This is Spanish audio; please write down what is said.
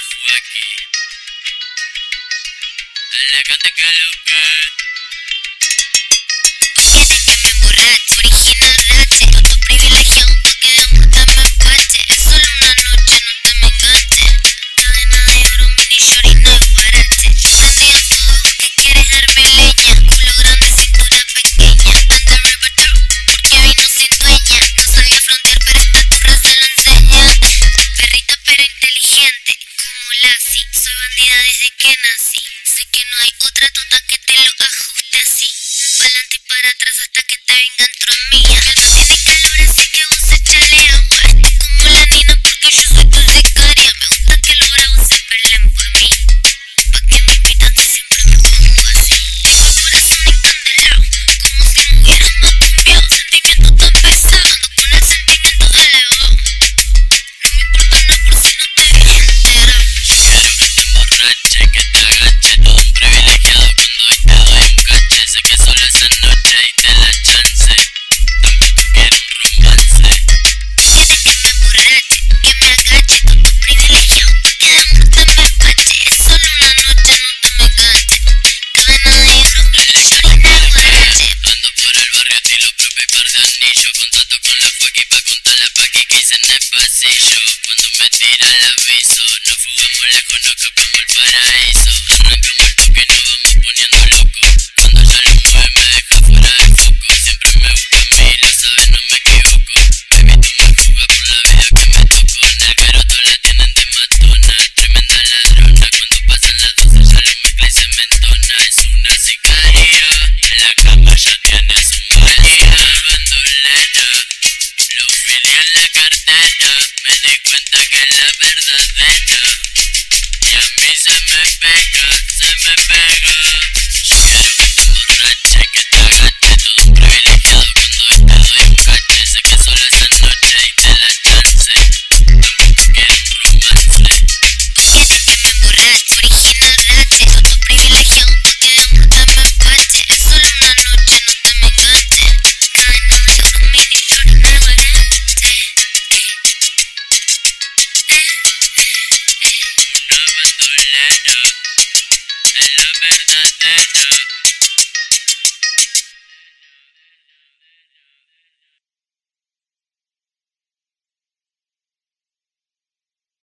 aquí. Elegante que lo que. Borracho, original rache, todo privilegiado pa' que la muerte me empache. Es solo una noche, no te me enganches. Cadena de oro, mini short y no es guarache. Prende fuego que quieres darme leña. Culo grande, cintura pequeña. Mándame el patrón porque vino sin dueña. No salió a frontear pero esta turra se la enseña. Perrita pero inteligente, como Lassie. Soy bandida desde que nací. Sé que no hay otra tota que te lo ajuste así. Pa'lante y para atrás hasta que te venga entromilla. Mi auto tiene calor así que vos echale agua. Estoy como la nina porque yo soy tu becaria. Me gusta que los bravos se peleen por mí. Pa' que me invitan que siempre me pongo así. Tengo el corazón encandelado, como si me hubieran más cambiado. Sentimiento tan pesado, con el sentimiento elevado. No me importa nada por si no estoy bien enterado. Quiero que te emborrache, que te agache. Todo un privilegiado cuando te doy un cache. Sé que solo esa noche y te la chance. Tampoco quiero un romance. Quiero que me emborrache, que me agache. Todo privilegiado pa' que la muerte me empache. Es solo una noche, no te me enganches. Cadena de oro, mini short y no es guarache. Ando por el barrio, estilo Pepe y par de anillos. Contacto con la faqui pa' contar la paqui que hice en el pasillo. Cuando me tira el aviso, nos fugamos lejos, no capamos el paraíso. Arrancamos el toque y nos vamos poniendo locos. Cuando ya lo mueve me deja fuera de foco. Siempre me busca a mí, lo sabes, no me equivoco. Baby, tú me juzgas por la vida que me tocó. En el garoto la tienen de matona, tremenda ladrona. Cuando pasan las 12 ya lo mezcla y se mentona. Es una sicaria, en la cama ya tiene su malía. Bandolera, lo filé en la cartera. Me di cuenta que es la verdadera. Y a mí se me pega, se me pega. Quiero que te emborrache, que te agache. Todo un privilegiado cuando te doy un cache. Sé que solo esa noche y te la chance. Tampoco quiero un romance. Quiero que me emborrache, original rache. Todo privilegiado pa' que la muerte me empache. Es solo una noche, no te me enganches. Cadena de oro, mini short y no es guarache. Una bandolera, es la verdadera.